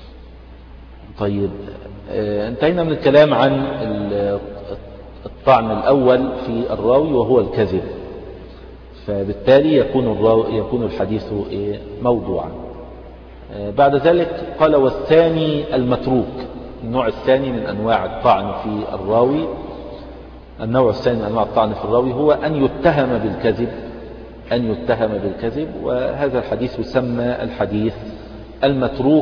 طيب، انتهينا من الكلام عن الطعن الأول في الراوي وهو الكذب، فبالتالي يكون الراوي يكون الحديث موضوعا. بعد ذلك قال: والثاني المتروك. النوع الثاني من أنواع الطعن في الراوي النوع الثاني من أنواع الطعن في الراوي هو أن يتهم بالكذب أن يتهم بالكذب وهذا الحديث يسمى الحديث المتروك.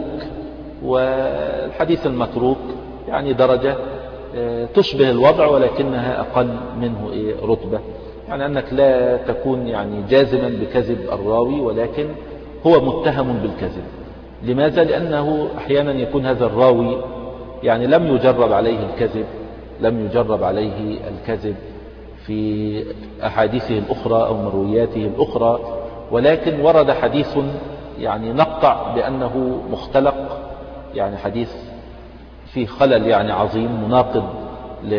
والحديث المتروك يعني درجة تشبه الوضع ولكنها أقل منه رتبة، يعني أنك لا تكون يعني جازما بكذب الراوي، ولكن هو متهم بالكذب. لماذا؟ لأنه أحيانا يكون هذا الراوي يعني لم يجرب عليه الكذب لم يجرب عليه الكذب في أحاديثه الأخرى أو مروياته الأخرى، ولكن ورد حديث يعني نقطع بأنه مختلق، يعني حديث فيه خلل يعني عظيم مناقض ل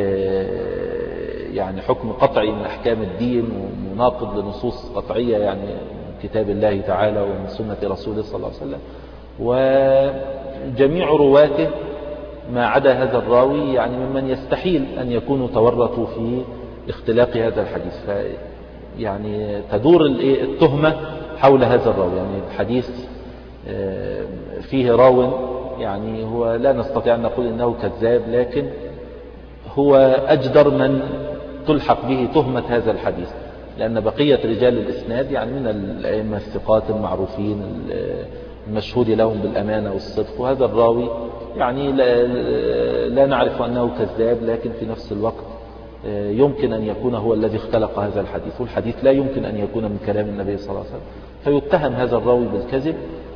يعني حكم قطعي من أحكام الدين، ومناقض لنصوص قطعية يعني من كتاب الله تعالى ومن سنة رسوله صلى الله عليه وسلم. وجميع رواته ما عدا هذا الراوي يعني ممن يستحيل أن يكونوا تورطوا في اختلاق هذا الحديث، ف يعني تدور التهمة حول هذا الراوي. يعني الحديث فيه راو يعني هو لا نستطيع أن نقول إنه كذاب، لكن هو أجدر من تلحق به تهمة هذا الحديث، لأن بقية رجال الإسناد يعني من الأئمة الثقات المعروفين المشهود لهم بالأمانة والصدق، وهذا الراوي يعني لا, لا نعرف أنه كذاب، لكن في نفس الوقت يمكن أن يكون هو الذي اختلق هذا الحديث، والحديث لا يمكن أن يكون من كلام النبي صلى الله عليه وسلم، فيتهم هذا الراوي بالكذب،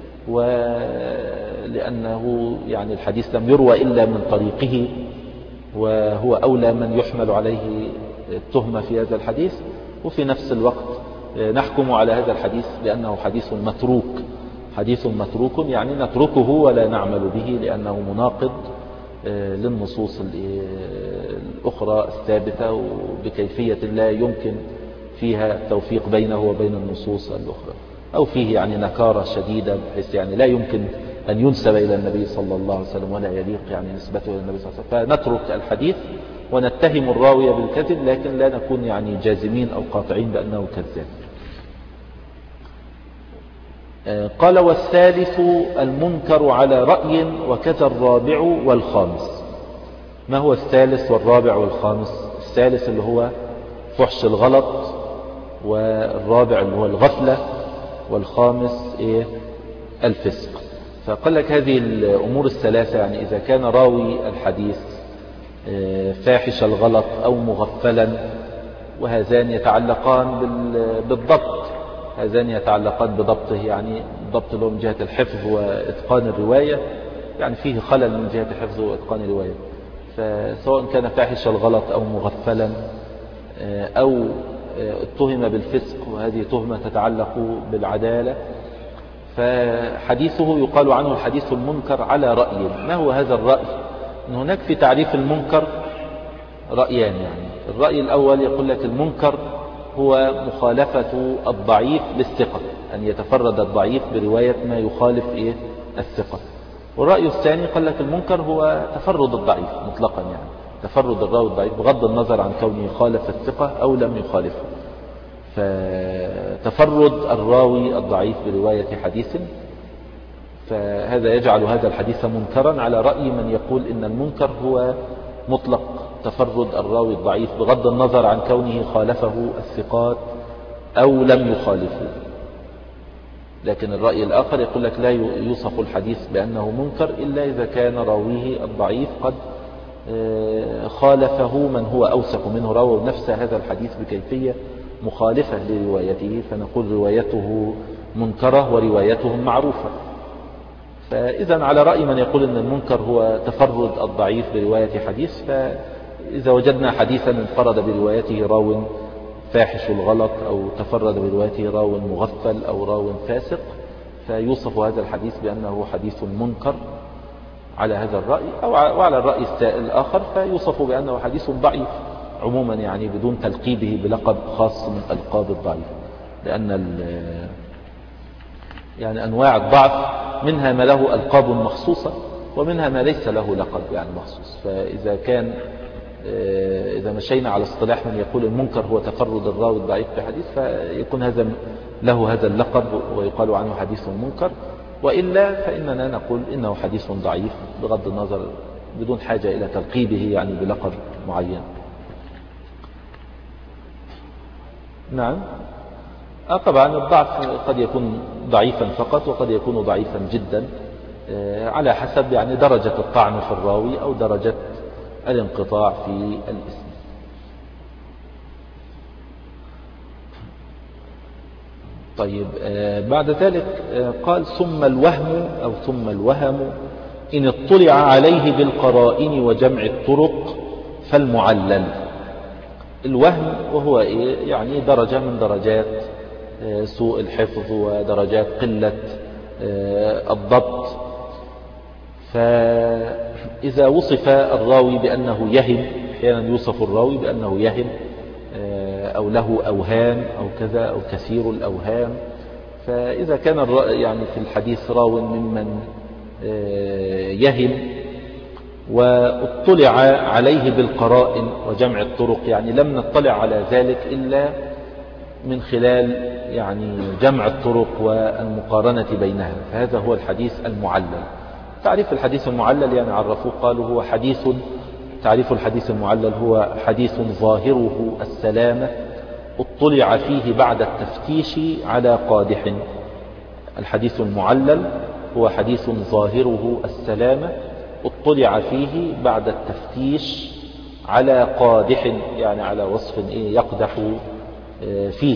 ولأنه يعني الحديث لم يروى إلا من طريقه، وهو أولى من يحمل عليه التهمة في هذا الحديث. وفي نفس الوقت نحكم على هذا الحديث بأنه حديث متروك، حديث متروك يعني نتركه ولا نعمل به لأنه مناقض للنصوص الأخرى الثابتة، وبكيفية لا يمكن فيها التوفيق بينه وبين النصوص الأخرى، أو فيه يعني نكارة شديدة بحيث يعني لا يمكن أن ينسب إلى النبي صلى الله عليه وسلم ولا يليق يعني نسبته إلى النبي صلى الله عليه وسلم، فنترك الحديث ونتهم الراوي بالكذب، لكن لا نكون يعني جازمين أو قاطعين بأنه كذاب. قال: والثالث المنكر على رأي، وكذا الرابع والخامس. ما هو الثالث والرابع والخامس؟ الثالث اللي هو فحش الغلط، والرابع اللي هو الغفلة، والخامس إيه؟ الفسق. فقال لك هذه الأمور الثلاثة، يعني إذا كان راوي الحديث فاحش الغلط أو مغفلا، وهذان يتعلقان بالضبط، هذان يتعلقان بضبطه، يعني الضبط له من جهة الحفظ وإتقان الرواية، يعني فيه خلل من جهة الحفظ وإتقان الرواية، فسواء كان فاحش الغلط أو مغفلا أو اتهم بالفسق، وهذه تهمة تتعلق بالعدالة، فحديثه يقال عنه الحديث المنكر على رأي. ما هو هذا الرأي؟ إن هناك في تعريف المنكر رأيان، يعني الرأي الأول يقول لك المنكر هو مخالفة الضعيف للثقة، أن يتفرد الضعيف برواية ما يخالف إيه؟ الثقة. والرأي الثاني قال لك المنكر هو تفرد الضعيف مطلقا، يعني تفرد الراوي الضعيف بغض النظر عن كونه خالف الثقة أو لم يخالفه، فتفرد الراوي الضعيف برواية حديث، فهذا يجعل هذا الحديث منكرا على رأي من يقول إن المنكر هو مطلق تفرد الراوي الضعيف بغض النظر عن كونه خالفه الثقات أو لم يخالفه. لكن الرأي الآخر يقول لك لا يوصف الحديث بأنه منكر إلا إذا كان راويه الضعيف قد خالفه من هو أوثق منه، روى نفس هذا الحديث بكيفية مخالفة لروايته، فنقول روايته منكرة وروايته معروفة. فإذا على رأي من يقول أن المنكر هو تفرد الضعيف برواية حديث، فإذا وجدنا حديثا انفرد بروايته راو فاحش الغلط، أو تفرد بروايته راو مغفل أو راو فاسق، فيوصف هذا الحديث بأنه حديث منكر على هذا الرأي، أو وعلى الرأي الآخر فيوصف بأنه حديث ضعيف عموما، يعني بدون تلقيبه بلقب خاص من ألقاب الضعيف، لأن يعني أنواع الضعف منها ما له ألقاب مخصوصة ومنها ما ليس له لقب يعني مخصوص. فإذا كان إذا مشينا على اصطلاح من يقول المنكر هو تفرد الراوي الضعيف بحديث، فيكون هذا له هذا اللقب ويقال عنه حديث منكر، وإلا فإننا نقول إنه حديث ضعيف بغض النظر بدون حاجة إلى تلقيبه يعني بلقب معين. نعم. آه طبعا الضعف قد يكون ضعيفا فقط، وقد يكون ضعيفا جدا على حسب يعني درجة الطعن في الراوي أو درجة الانقطاع في الاسم. طيب بعد ذلك قال: ثم الوهم أو ثم الوهم إن اطلع عليه بالقرائن وجمع الطرق فالمعلل. الوهم وهو إيه؟ يعني درجة من درجات سوء الحفظ ودرجات قلة الضبط. فإذا وصف الراوي بأنه يهم، أحيانا يوصف الراوي بأنه يهم أو له أوهام أو كذا أو كثير الأوهام، فإذا كان يعني في الحديث راو ممن يهم واطلع عليه بالقرائن وجمع الطرق، يعني لم نطلع على ذلك إلا من خلال يعني جمع الطرق والمقارنة بينها، فهذا هو الحديث المعلل. تعريف الحديث المعلل يعني عرفوه قالوا هو حديث تعريف الحديث المعلل هو حديث ظاهره السلامة اطلع فيه بعد التفتيش على قادح. الحديث المعلل هو حديث ظاهره السلامة اطلع فيه بعد التفتيش على قادح، يعني على وصف إيه يقدح فيه،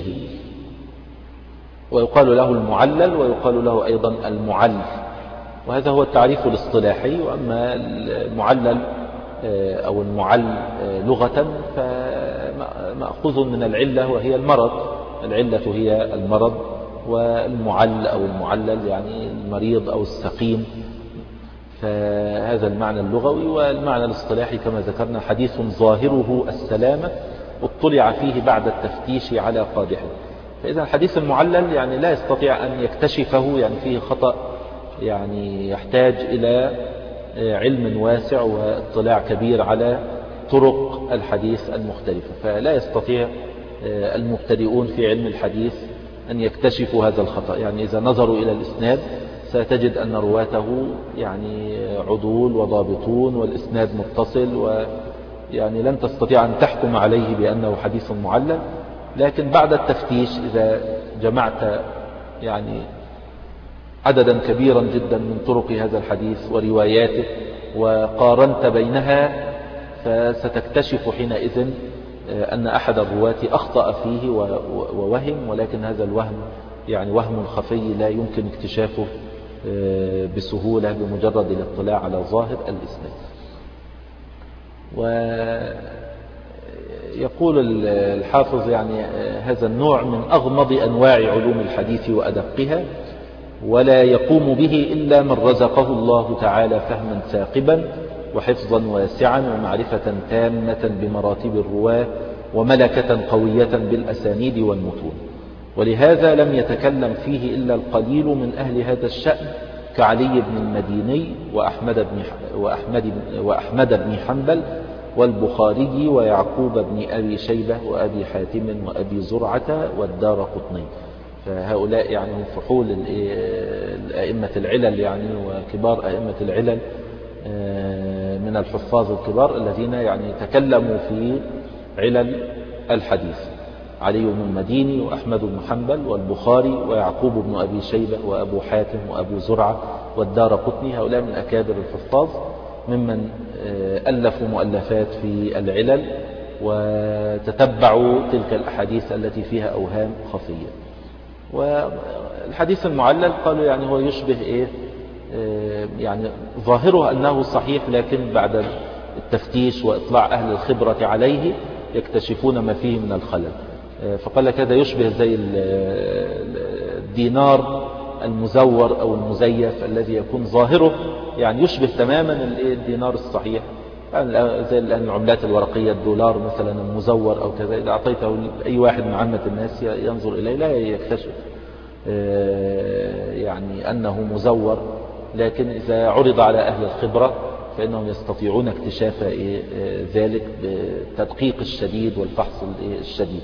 ويقال له المعلل ويقال له أيضا المعل، وهذا هو التعريف الاصطلاحي. وأما المعلل أو المعل لغة فمأخوذ من العلة وهي المرض، العلة هي المرض، والمعل أو المعلل يعني المريض أو السقيم، فهذا المعنى اللغوي. والمعنى الاصطلاحي كما ذكرنا حديث ظاهره السلامة اطلع فيه بعد التفتيش على قادح. فإذا الحديث المعلل يعني لا يستطيع أن يكتشفه، يعني فيه خطأ، يعني يحتاج إلى علم واسع واطلاع كبير على طرق الحديث المختلفة، فلا يستطيع المبتدئون في علم الحديث أن يكتشفوا هذا الخطأ. يعني إذا نظروا إلى الإسناد ستجد أن رواته يعني عدول وضابطون والإسناد متصل، ويعني لن تستطيع أن تحكم عليه بأنه حديث معلل. لكن بعد التفتيش إذا جمعت يعني عددا كبيرا جدا من طرق هذا الحديث ورواياته وقارنت بينها، فستكتشف حينئذ أن أحد الرواة أخطأ فيه ووهم، ولكن هذا الوهم يعني وهم خفي لا يمكن اكتشافه بسهولة بمجرد الاطلاع على ظاهر الإسناد. ويقول الحافظ يعني هذا النوع من أغمض أنواع علوم الحديث وأدقها، ولا يقوم به إلا من رزقه الله تعالى فهما ثاقبا وحفظا واسعا ومعرفة تامة بمراتب الرواة وملكة قوية بالأسانيد والمتون. ولهذا لم يتكلم فيه إلا القليل من أهل هذا الشأن كعلي بن المديني وأحمد بن, وأحمد وأحمد بن حنبل والبخاري ويعقوب بن أبي شيبة وأبي حاتم وأبي زرعة والدارقطني. فهؤلاء يعني هم فحول الأئمة العلل يعني وكبار أئمة العلل من الحفاظ الكبار الذين يعني تكلموا في علل الحديث: علي بن المديني وأحمد بن حنبل والبخاري ويعقوب بن أبي شيبة وأبو حاتم وأبو زرعة والدارقطني. هؤلاء من أكابر الحفاظ ممن ألفوا مؤلفات في العلل وتتبعوا تلك الأحاديث التي فيها أوهام خفية. والحديث المعلل قالوا يعني هو يشبه إيه يعني ظاهره أنه صحيح، لكن بعد التفتيش وإطلاع أهل الخبرة عليه يكتشفون ما فيه من الخلل. فقال لك هذا يشبه زي الدينار المزور أو المزيف الذي يكون ظاهره يعني يشبه تماما الدينار الصحيح، يعني زي الآن العملات الورقية الدولار مثلا المزور أو كذا، إذا أعطيته أي واحد من عامة الناس ينظر إليه لا يكتشف يعني أنه مزور، لكن إذا عرض على أهل الخبرة فإنهم يستطيعون اكتشاف ذلك بالتدقيق الشديد والفحص الشديد.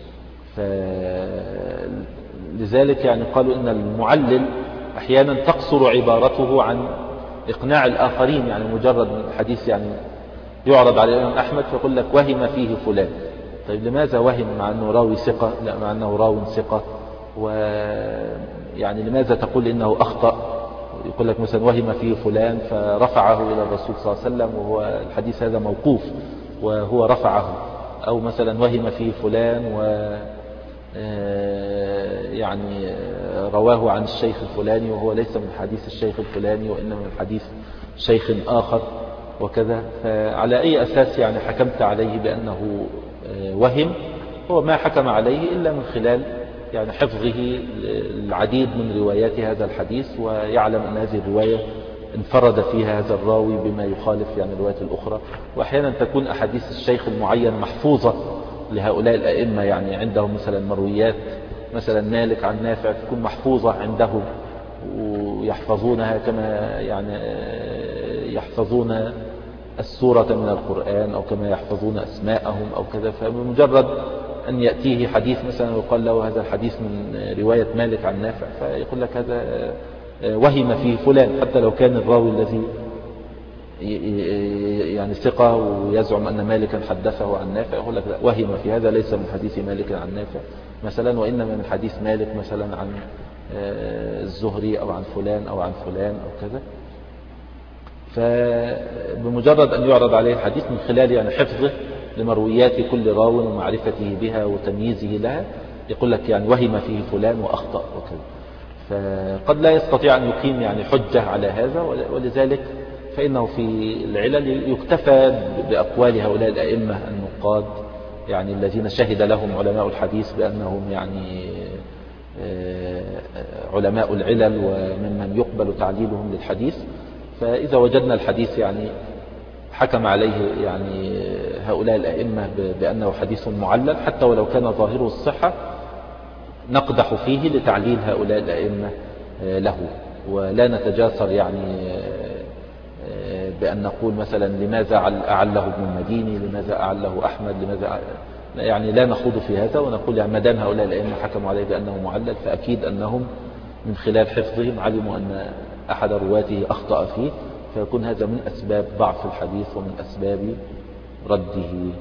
فلذلك يعني قالوا إن المعلل أحيانا تقصر عبارته عن إقناع الآخرين، يعني مجرد الحديث يعني يعرض على الإمام أحمد فيقول لك وهم فيه فلان. طيب لماذا وهم مع أنه راوي ثقة؟ لا، مع أنه راوي ثقة. ويعني لماذا تقول إنه أخطأ؟ يقول لك مثلا وهم فيه فلان فرفعه إلى الرسول صلى الله عليه وسلم وهو الحديث هذا موقوف وهو رفعه، أو مثلا وهم فيه فلان و يعني رواه عن الشيخ الفلاني وهو ليس من حديث الشيخ الفلاني وإنما من حديث شيخ آخر وكذا. فعلى أي أساس يعني حكمت عليه بأنه وهم؟ هو ما حكم عليه إلا من خلال يعني حفظه العديد من روايات هذا الحديث، ويعلم أن هذه الرواية انفرد فيها هذا الراوي بما يخالف يعني الروايات الأخرى. وأحيانا تكون أحاديث الشيخ المعين محفوظة لهؤلاء الأئمة، يعني عندهم مثلا مرويات مثلا مالك عن نافع تكون محفوظة عندهم ويحفظونها كما يعني يحفظون السورة من القرآن أو كما يحفظون أسماءهم أو كذا. فبمجرد أن يأتيه حديث مثلا ويقال له هذا الحديث من رواية مالك عن نافع فيقول لك هذا وهم فيه فلان، حتى لو كان الراوي الذي يعني ثقة ويزعم أن مالكا حدثه عن نافع، يقول لك لا، وهم في هذا، ليس من حديث مالك عن نافع مثلا، وإنما من حديث مالك مثلا عن الزهري أو عن فلان أو عن فلان أو كذا. فبمجرد أن يعرض عليه الحديث من خلال يعني حفظه لمرويات كل راو ومعرفته بها وتمييزه لها، يقول لك يعني وهم فيه فلان وأخطأ وكذا. فقد لا يستطيع أن يقيم يعني حجة على هذا، ولذلك فإنه في العلل يكتفى بأقوال هؤلاء الأئمة النقاد، يعني الذين شهد لهم علماء الحديث بأنهم يعني علماء العلل وممن يقبل تعليلهم للحديث. فإذا وجدنا الحديث يعني حكم عليه يعني هؤلاء الأئمة بأنه حديث معلل، حتى ولو كان ظاهره الصحة، نقدح فيه لتعليل هؤلاء الأئمة له، ولا نتجاسر يعني بأن نقول مثلا لماذا أعله ابن المديني، لماذا أعله أحمد، لماذا يعني لا نخوض في هذا، ونقول يعني ما دام هؤلاء الأئمة حكموا عليه بأنه معلل، فأكيد أنهم من خلال حفظهم علموا أن أحد رواته أخطأ فيه، فيكون هذا من أسباب ضعف الحديث ومن أسباب رده.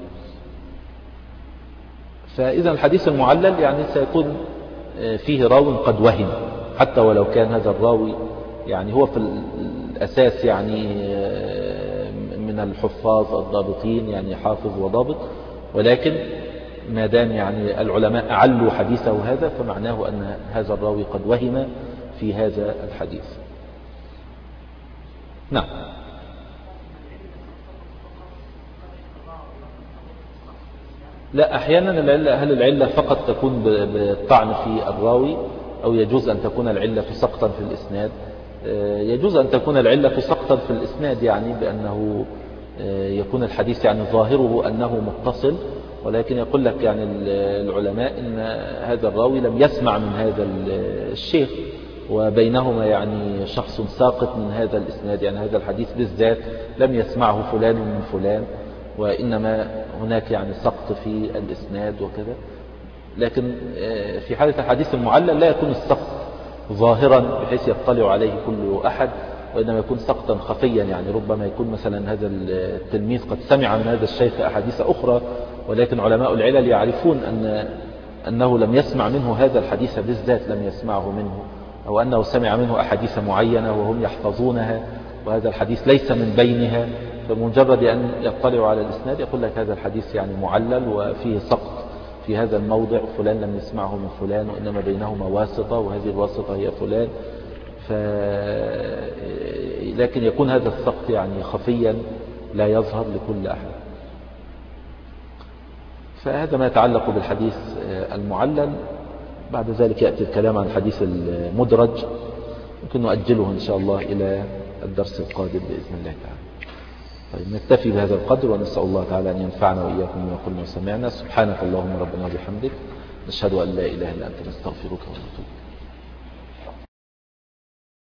فإذا الحديث المعلل يعني سيكون فيه راو قد وهم، حتى ولو كان هذا الراوي يعني هو في الأساس يعني من الحفاظ الضابطين، يعني حافظ وضابط، ولكن ما دام يعني العلماء أعلوا حديثه هذا، فمعناه أن هذا الراوي قد وهم في هذا الحديث. نعم. لا، أحيانا العلة، هل العلة فقط تكون بالطعن في الراوي، أو يجوز أن تكون العلة سقطا في الإسناد؟ يجوز أن تكون العلة سقطا في الإسناد، يعني بأنه يكون الحديث يعني ظاهره أنه متصل، ولكن يقول لك يعني العلماء إن هذا الراوي لم يسمع من هذا الشيخ، وبينهما يعني شخص ساقط من هذا الإسناد، يعني هذا الحديث بالذات لم يسمعه فلان من فلان، وإنما هناك يعني سقط في الإسناد وكذا. لكن في حالة الحديث المعلل لا يكون السقط ظاهرا بحيث يطلع عليه كل أحد، وإنما يكون سقطا خفيا، يعني ربما يكون مثلا هذا التلميذ قد سمع من هذا الشيخ أحاديث أخرى، ولكن علماء العلل يعرفون أن أنه لم يسمع منه هذا الحديث بالذات، لم يسمعه منه، أو أنه سمع منه أحاديث معينة وهم يحفظونها، وهذا الحديث ليس من بينها. فمجرد أن يطلعوا على الإسناد يقول لك هذا الحديث يعني معلل وفيه سقط في هذا الموضع، فلان لم يسمعه من فلان، وإنما بينهما واسطة، وهذه الواسطة هي فلان. ف... لكن يكون هذا السقط يعني خفيا لا يظهر لكل أحد. فهذا ما يتعلق بالحديث المعلل. بعد ذلك يأتي الكلام عن الحديث المدرج، يمكن نؤجله إن شاء الله إلى الدرس القادم بإذن الله تعالى. طيب، نكتفي بهذا القدر، ونسأل الله تعالى أن ينفعنا وإياكم بما قلنا وسمعنا. سبحانك اللهم ربنا وبحمدك، نشهد أن لا إله إلا أنت، نستغفرك ونتوب.